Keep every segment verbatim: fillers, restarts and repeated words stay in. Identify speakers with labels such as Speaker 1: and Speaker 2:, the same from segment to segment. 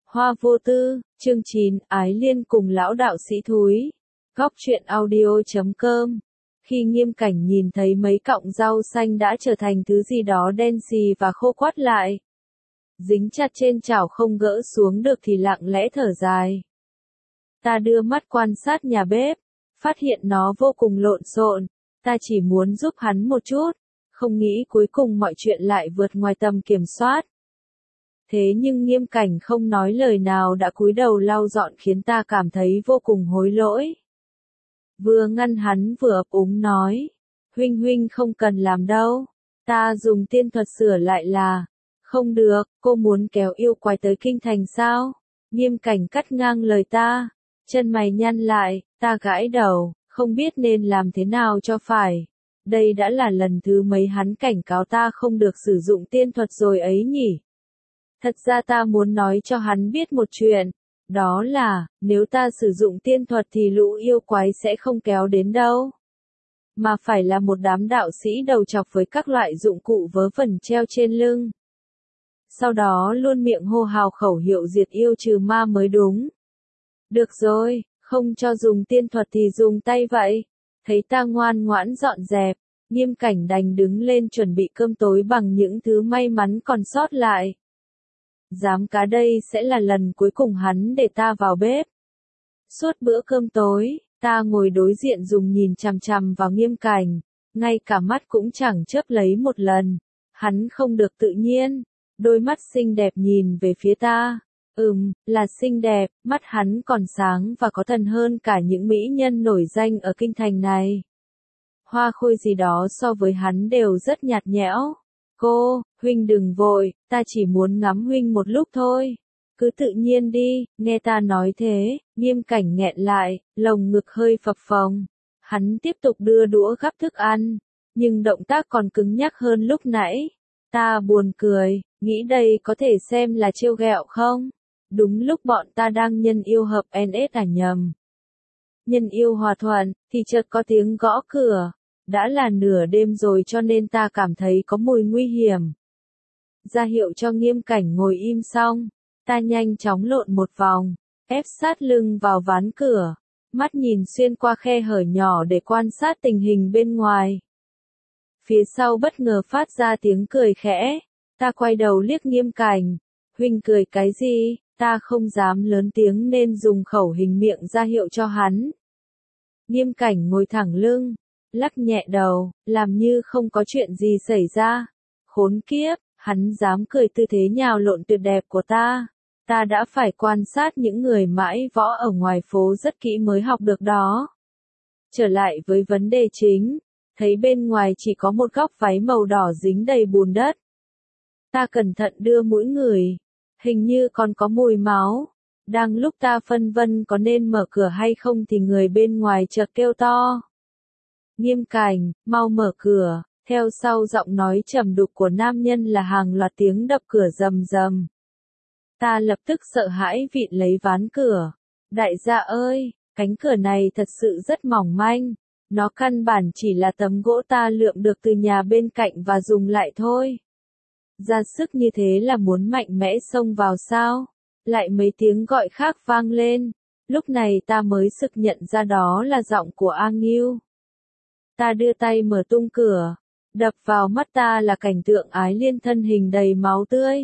Speaker 1: Hoa vô tư, chương chín, Ái Liên cùng lão đạo sĩ thúi. Góc truyện audio chấm com. Khi Nghiêm Cảnh nhìn thấy mấy cọng rau xanh đã trở thành thứ gì đó đen xì và khô quắt lại, dính chặt trên chảo không gỡ xuống được thì lặng lẽ thở dài. Ta đưa mắt quan sát nhà bếp, phát hiện nó vô cùng lộn xộn, ta chỉ muốn giúp hắn một chút, không nghĩ cuối cùng mọi chuyện lại vượt ngoài tầm kiểm soát. Thế nhưng Nghiêm Cảnh không nói lời nào đã cúi đầu lau dọn khiến ta cảm thấy vô cùng hối lỗi. Vừa ngăn hắn vừa ấp úng nói, huynh huynh không cần làm đâu, ta dùng tiên thuật sửa lại là. Không được, cô muốn kéo yêu quái tới kinh thành sao? Nghiêm Cảnh cắt ngang lời ta, chân mày nhăn lại, ta gãi đầu, không biết nên làm thế nào cho phải. Đây đã là lần thứ mấy hắn cảnh cáo ta không được sử dụng tiên thuật rồi ấy nhỉ? Thật ra ta muốn nói cho hắn biết một chuyện, đó là, nếu ta sử dụng tiên thuật thì lũ yêu quái sẽ không kéo đến đâu. Mà phải là một đám đạo sĩ đầu chọc với các loại dụng cụ vớ vẩn treo trên lưng. Sau đó luôn miệng hô hào khẩu hiệu diệt yêu trừ ma mới đúng. Được rồi, không cho dùng tiên thuật thì dùng tay vậy. Thấy ta ngoan ngoãn dọn dẹp, Nghiêm Cảnh đành đứng lên chuẩn bị cơm tối bằng những thứ may mắn còn sót lại. Dám cá đây sẽ là lần cuối cùng hắn để ta vào bếp. Suốt bữa cơm tối, ta ngồi đối diện dùng nhìn chằm chằm vào Nghiêm Cảnh, ngay cả mắt cũng chẳng chớp lấy một lần. Hắn không được tự nhiên, đôi mắt xinh đẹp nhìn về phía ta. Ừm, là xinh đẹp, mắt hắn còn sáng và có thần hơn cả những mỹ nhân nổi danh ở kinh thành này. Hoa khôi gì đó so với hắn đều rất nhạt nhẽo. Cô, huynh đừng vội, ta chỉ muốn ngắm huynh một lúc thôi. Cứ tự nhiên đi, nghe ta nói thế, Nghiêm Cảnh nghẹn lại, lồng ngực hơi phập phồng. Hắn tiếp tục đưa đũa gắp thức ăn, nhưng động tác còn cứng nhắc hơn lúc nãy. Ta buồn cười, nghĩ đây có thể xem là trêu ghẹo không? Đúng lúc bọn ta đang nhân yêu hợp en ét à nhầm. Nhân yêu hòa thuận, thì chợt có tiếng gõ cửa. Đã là nửa đêm rồi cho nên ta cảm thấy có mùi nguy hiểm. Ra hiệu cho Nghiêm Cảnh ngồi im xong, ta nhanh chóng lộn một vòng, ép sát lưng vào ván cửa, mắt nhìn xuyên qua khe hở nhỏ để quan sát tình hình bên ngoài. Phía sau bất ngờ phát ra tiếng cười khẽ, ta quay đầu liếc Nghiêm Cảnh, huynh cười cái gì, ta không dám lớn tiếng nên dùng khẩu hình miệng ra hiệu cho hắn. Nghiêm Cảnh ngồi thẳng lưng, lắc nhẹ đầu, làm như không có chuyện gì xảy ra. Khốn kiếp, hắn dám cười tư thế nhào lộn tuyệt đẹp của ta. Ta đã phải quan sát những người mãi võ ở ngoài phố rất kỹ mới học được đó. Trở lại với vấn đề chính, thấy bên ngoài chỉ có một góc váy màu đỏ dính đầy bùn đất. Ta cẩn thận đưa mũi ngửi, hình như còn có mùi máu. Đang lúc ta phân vân có nên mở cửa hay không thì người bên ngoài chợt kêu to. Nghiêm Cảnh, mau mở cửa, theo sau giọng nói trầm đục của nam nhân là hàng loạt tiếng đập cửa rầm rầm. Ta lập tức sợ hãi vịn lấy ván cửa. Đại gia ơi, cánh cửa này thật sự rất mỏng manh. Nó căn bản chỉ là tấm gỗ ta lượm được từ nhà bên cạnh và dùng lại thôi. Ra sức như thế là muốn mạnh mẽ xông vào sao? Lại mấy tiếng gọi khác vang lên. Lúc này ta mới sực nhận ra đó là giọng của A Ngưu. Ta đưa tay mở tung cửa, đập vào mắt ta là cảnh tượng Ái Liên thân hình đầy máu tươi.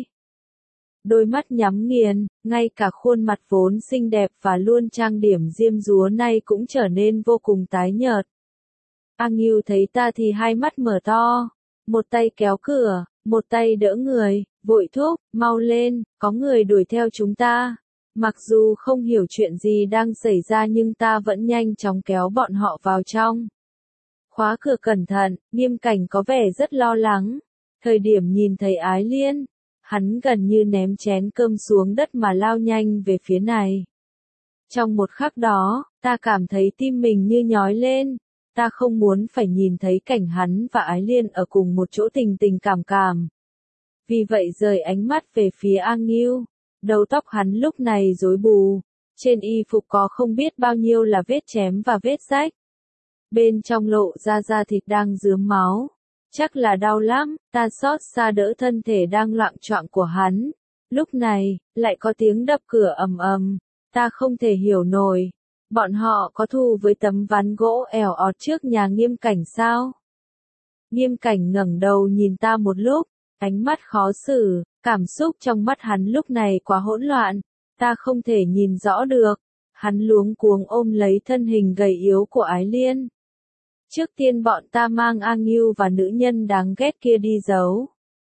Speaker 1: Đôi mắt nhắm nghiền, ngay cả khuôn mặt vốn xinh đẹp và luôn trang điểm diêm dúa nay cũng trở nên vô cùng tái nhợt. A Ngưu thấy ta thì hai mắt mở to, một tay kéo cửa, một tay đỡ người, vội thúc, mau lên, có người đuổi theo chúng ta. Mặc dù không hiểu chuyện gì đang xảy ra nhưng ta vẫn nhanh chóng kéo bọn họ vào trong. Khóa cửa cẩn thận, Nghiêm Cảnh có vẻ rất lo lắng. Thời điểm nhìn thấy Ái Liên, hắn gần như ném chén cơm xuống đất mà lao nhanh về phía này. Trong một khắc đó, ta cảm thấy tim mình như nhói lên. Ta không muốn phải nhìn thấy cảnh hắn và Ái Liên ở cùng một chỗ tình tình cảm cảm. Vì vậy rời ánh mắt về phía A Ngưu. Đầu tóc hắn lúc này rối bù. Trên y phục có không biết bao nhiêu là vết chém và vết rách. Bên trong lộ ra da thịt đang rướm máu. Chắc là đau lắm, ta xót xa đỡ thân thể đang loạng choạng của hắn. Lúc này, lại có tiếng đập cửa ầm ầm, ta không thể hiểu nổi. Bọn họ có thù với tấm ván gỗ ẻo ọt trước nhà Nghiêm Cảnh sao? Nghiêm Cảnh ngẩng đầu nhìn ta một lúc, ánh mắt khó xử, cảm xúc trong mắt hắn lúc này quá hỗn loạn, ta không thể nhìn rõ được. Hắn luống cuống ôm lấy thân hình gầy yếu của Ái Liên. Trước tiên bọn ta mang A Ngưu và nữ nhân đáng ghét kia đi giấu.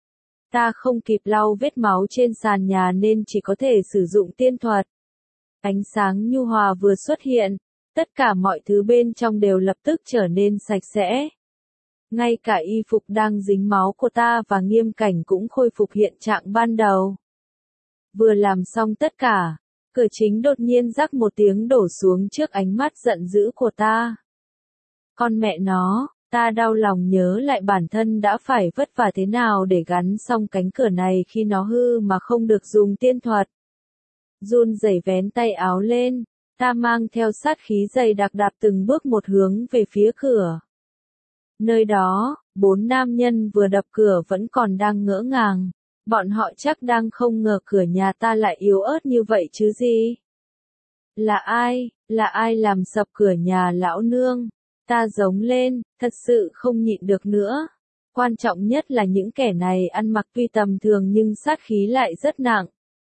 Speaker 1: Ta không kịp lau vết máu trên sàn nhà nên chỉ có thể sử dụng tiên thuật. Ánh sáng nhu hòa vừa xuất hiện, tất cả mọi thứ bên trong đều lập tức trở nên sạch sẽ. Ngay cả y phục đang dính máu của ta và Nghiêm Cảnh cũng khôi phục hiện trạng ban đầu. Vừa làm xong tất cả, cửa chính đột nhiên rắc một tiếng đổ xuống trước ánh mắt giận dữ của ta. Con mẹ nó, ta đau lòng nhớ lại bản thân đã phải vất vả thế nào để gắn xong cánh cửa này khi nó hư mà không được dùng tiên thuật. Run rẩy vén tay áo lên, ta mang theo sát khí dày đặc đạp từng bước một hướng về phía cửa. Nơi đó, bốn nam nhân vừa đập cửa vẫn còn đang ngỡ ngàng. Bọn họ chắc đang không ngờ cửa nhà ta lại yếu ớt như vậy chứ gì. Là ai, là ai làm sập cửa nhà lão nương? Ta giống lên, thật sự không nhịn được nữa. Quan trọng nhất là những kẻ này ăn mặc tuy tầm thường nhưng sát khí lại rất nặng.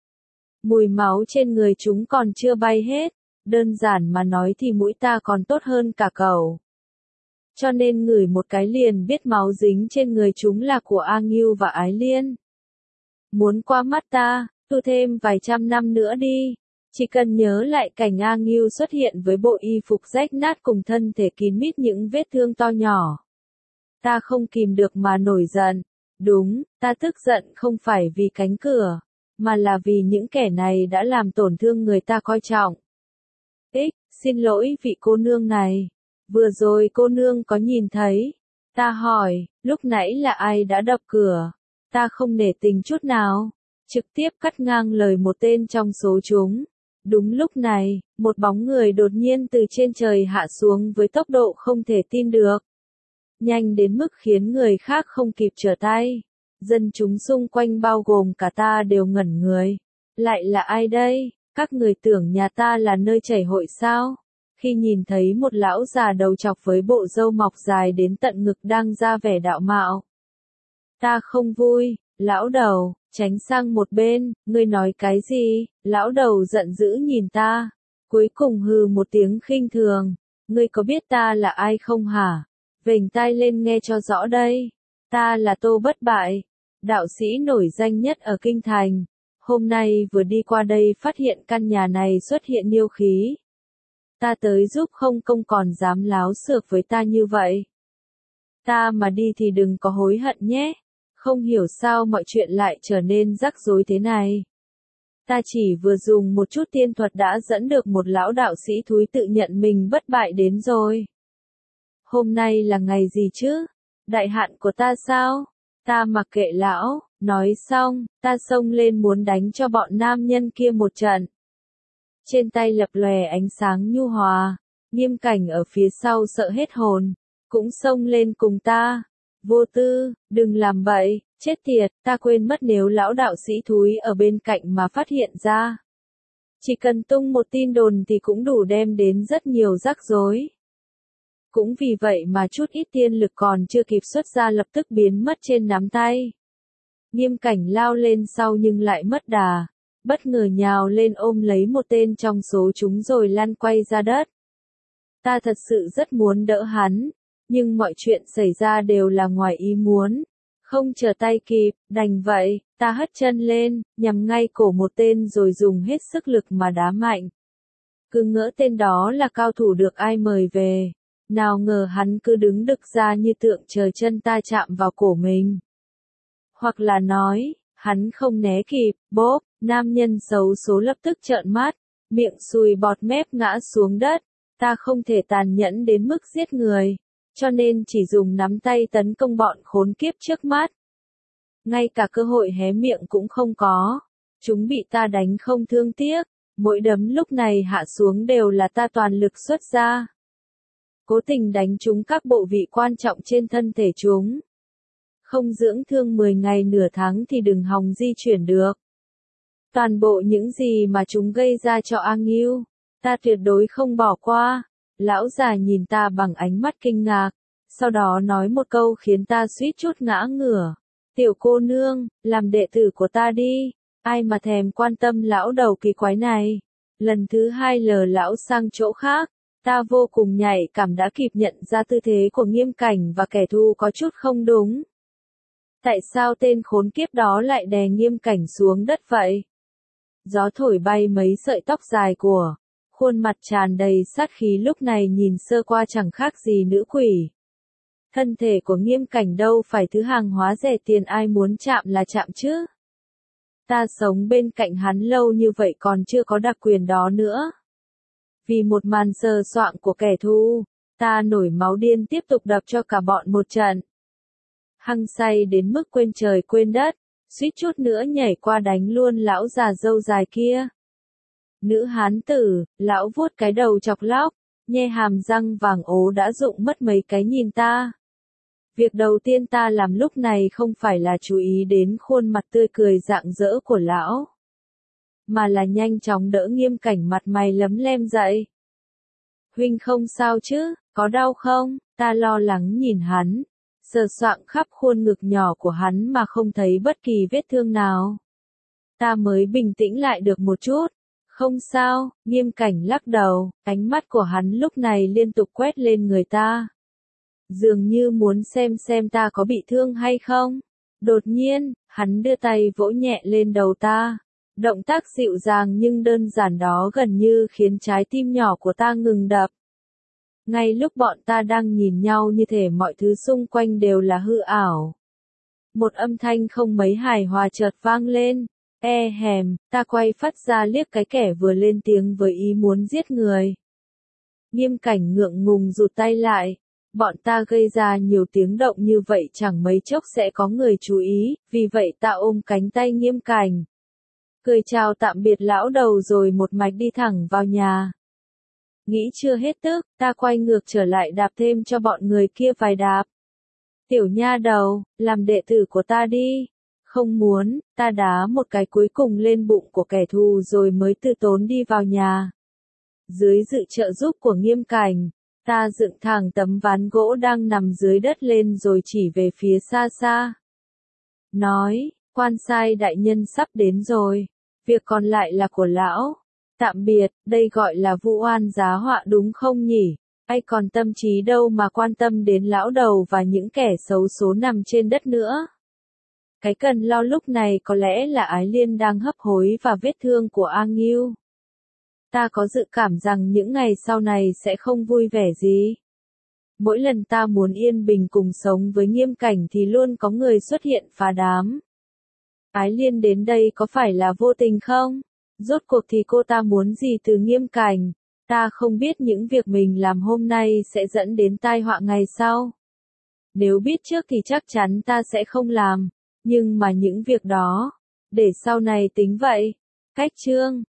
Speaker 1: Mùi máu trên người chúng còn chưa bay hết, đơn giản mà nói thì mũi ta còn tốt hơn cả cẩu. Cho nên ngửi một cái liền biết máu dính trên người chúng là của A Ngưu và Ái Liên. Muốn qua mắt ta, tu thêm vài trăm năm nữa đi. Chỉ cần nhớ lại cảnh A Ngưu xuất hiện với bộ y phục rách nát cùng thân thể kín mít những vết thương to nhỏ. Ta không kìm được mà nổi giận. Đúng, ta tức giận không phải vì cánh cửa, mà là vì những kẻ này đã làm tổn thương người ta coi trọng. Ích, xin lỗi vị cô nương này. Vừa rồi cô nương có nhìn thấy. Ta hỏi, lúc nãy là ai đã đập cửa? Ta không nể tình chút nào. Trực tiếp cắt ngang lời một tên trong số chúng. Đúng lúc này, một bóng người đột nhiên từ trên trời hạ xuống với tốc độ không thể tin được. Nhanh đến mức khiến người khác không kịp trở tay. Dân chúng xung quanh bao gồm cả ta đều ngẩn người. Lại là ai đây? Các người tưởng nhà ta là nơi chảy hội sao? Khi nhìn thấy một lão già đầu chọc với bộ râu mọc dài đến tận ngực đang ra vẻ đạo mạo. Ta không vui, lão đầu, tránh sang một bên, ngươi nói cái gì? Lão đầu giận dữ nhìn ta, cuối cùng hừ một tiếng khinh thường, ngươi có biết ta là ai không hả? Vểnh tai lên nghe cho rõ đây, ta là Tô Bất Bại, đạo sĩ nổi danh nhất ở Kinh Thành, hôm nay vừa đi qua đây phát hiện căn nhà này xuất hiện yêu khí. Ta tới giúp không công còn dám láo xược với ta như vậy. Ta mà đi thì đừng có hối hận nhé. Không hiểu sao mọi chuyện lại trở nên rắc rối thế này. Ta chỉ vừa dùng một chút tiên thuật đã dẫn được một lão đạo sĩ thúi tự nhận mình bất bại đến rồi. Hôm nay là ngày gì chứ? Đại hạn của ta sao? Ta mặc kệ lão, nói xong, ta xông lên muốn đánh cho bọn nam nhân kia một trận. Trên tay lập lòe ánh sáng nhu hòa, Nghiêm Cảnh ở phía sau sợ hết hồn, cũng xông lên cùng ta. Vô Tư, đừng làm bậy, chết tiệt, ta quên mất nếu lão đạo sĩ thúi ở bên cạnh mà phát hiện ra. Chỉ cần tung một tin đồn thì cũng đủ đem đến rất nhiều rắc rối. Cũng vì vậy mà chút ít tiên lực còn chưa kịp xuất ra lập tức biến mất trên nắm tay. Nghiêm Cảnh lao lên sau nhưng lại mất đà, bất ngờ nhào lên ôm lấy một tên trong số chúng rồi lăn quay ra đất. Ta thật sự rất muốn đỡ hắn, nhưng mọi chuyện xảy ra đều là ngoài ý muốn. Không chờ tay kịp, đành vậy, ta hất chân lên, nhằm ngay cổ một tên rồi dùng hết sức lực mà đá mạnh. Cứ ngỡ tên đó là cao thủ được ai mời về. Nào ngờ hắn cứ đứng đực ra như tượng chờ chân ta chạm vào cổ mình. Hoặc là nói, hắn không né kịp, bốp, nam nhân xấu số lập tức trợn mắt, miệng sùi bọt mép ngã xuống đất. Ta không thể tàn nhẫn đến mức giết người, cho nên chỉ dùng nắm tay tấn công bọn khốn kiếp trước mắt. Ngay cả cơ hội hé miệng cũng không có. Chúng bị ta đánh không thương tiếc, mỗi đấm lúc này hạ xuống đều là ta toàn lực xuất ra. Cố tình đánh trúng các bộ vị quan trọng trên thân thể chúng. Không dưỡng thương mười ngày nửa tháng thì đừng hòng di chuyển được. Toàn bộ những gì mà chúng gây ra cho A Ngưu, ta tuyệt đối không bỏ qua. Lão già nhìn ta bằng ánh mắt kinh ngạc, sau đó nói một câu khiến ta suýt chút ngã ngửa. Tiểu cô nương, làm đệ tử của ta đi, ai mà thèm quan tâm lão đầu kỳ quái này. Lần thứ hai lờ lão sang chỗ khác, ta vô cùng nhạy cảm đã kịp nhận ra tư thế của Nghiêm Cảnh và kẻ thù có chút không đúng. Tại sao tên khốn kiếp đó lại đè Nghiêm Cảnh xuống đất vậy? Gió thổi bay mấy sợi tóc dài của, khuôn mặt tràn đầy sát khí lúc này nhìn sơ qua chẳng khác gì nữ quỷ. Thân thể của Nghiêm Cảnh đâu phải thứ hàng hóa rẻ tiền ai muốn chạm là chạm chứ. Ta sống bên cạnh hắn lâu như vậy còn chưa có đặc quyền đó nữa. Vì một màn sờ soạng của kẻ thù, ta nổi máu điên tiếp tục đập cho cả bọn một trận. Hăng say đến mức quên trời quên đất, suýt chút nữa nhảy qua đánh luôn lão già râu dài kia. Nữ hán tử, lão vuốt cái đầu chọc lóc, nhe hàm răng vàng ố đã rụng mất mấy cái nhìn ta. Việc đầu tiên ta làm lúc này không phải là chú ý đến khuôn mặt tươi cười rạng rỡ của lão, mà là nhanh chóng đỡ Nghiêm Cảnh mặt mày lấm lem dậy. Huynh không sao chứ, có đau không? Ta lo lắng nhìn hắn, sờ soạng khắp khuôn ngực nhỏ của hắn mà không thấy bất kỳ vết thương nào. Ta mới bình tĩnh lại được một chút. Không sao, Nghiêm Cảnh lắc đầu, ánh mắt của hắn lúc này liên tục quét lên người ta. Dường như muốn xem xem ta có bị thương hay không. Đột nhiên, hắn đưa tay vỗ nhẹ lên đầu ta. Động tác dịu dàng nhưng đơn giản đó gần như khiến trái tim nhỏ của ta ngừng đập. Ngay lúc bọn ta đang nhìn nhau như thể mọi thứ xung quanh đều là hư ảo, một âm thanh không mấy hài hòa chợt vang lên. E hèm, ta quay phát ra liếc cái kẻ vừa lên tiếng với ý muốn giết người. Nghiêm Cảnh ngượng ngùng rụt tay lại. Bọn ta gây ra nhiều tiếng động như vậy chẳng mấy chốc sẽ có người chú ý, vì vậy ta ôm cánh tay Nghiêm Cảnh, cười chào tạm biệt lão đầu rồi một mạch đi thẳng vào nhà. Nghĩ chưa hết tức, ta quay ngược trở lại đạp thêm cho bọn người kia vài đạp. Tiểu nha đầu, làm đệ tử của ta đi. Không muốn, ta đá một cái cuối cùng lên bụng của kẻ thù rồi mới từ tốn đi vào nhà. Dưới sự trợ giúp của Nghiêm Cảnh, ta dựng thẳng tấm ván gỗ đang nằm dưới đất lên rồi chỉ về phía xa xa. Nói, quan sai đại nhân sắp đến rồi, việc còn lại là của lão. Tạm biệt, đây gọi là vu oan giá họa đúng không nhỉ? Ai còn tâm trí đâu mà quan tâm đến lão đầu và những kẻ xấu số nằm trên đất nữa. Cái cần lo lúc này có lẽ là Ái Liên đang hấp hối và vết thương của A Ngưu. Ta có dự cảm rằng những ngày sau này sẽ không vui vẻ gì. Mỗi lần ta muốn yên bình cùng sống với Nghiêm Cảnh thì luôn có người xuất hiện phá đám. Ái Liên đến đây có phải là vô tình không? Rốt cuộc thì cô ta muốn gì từ Nghiêm Cảnh? Ta không biết những việc mình làm hôm nay sẽ dẫn đến tai họa ngày sau. Nếu biết trước thì chắc chắn ta sẽ không làm. Nhưng mà những việc đó, để sau này tính vậy. Cách chương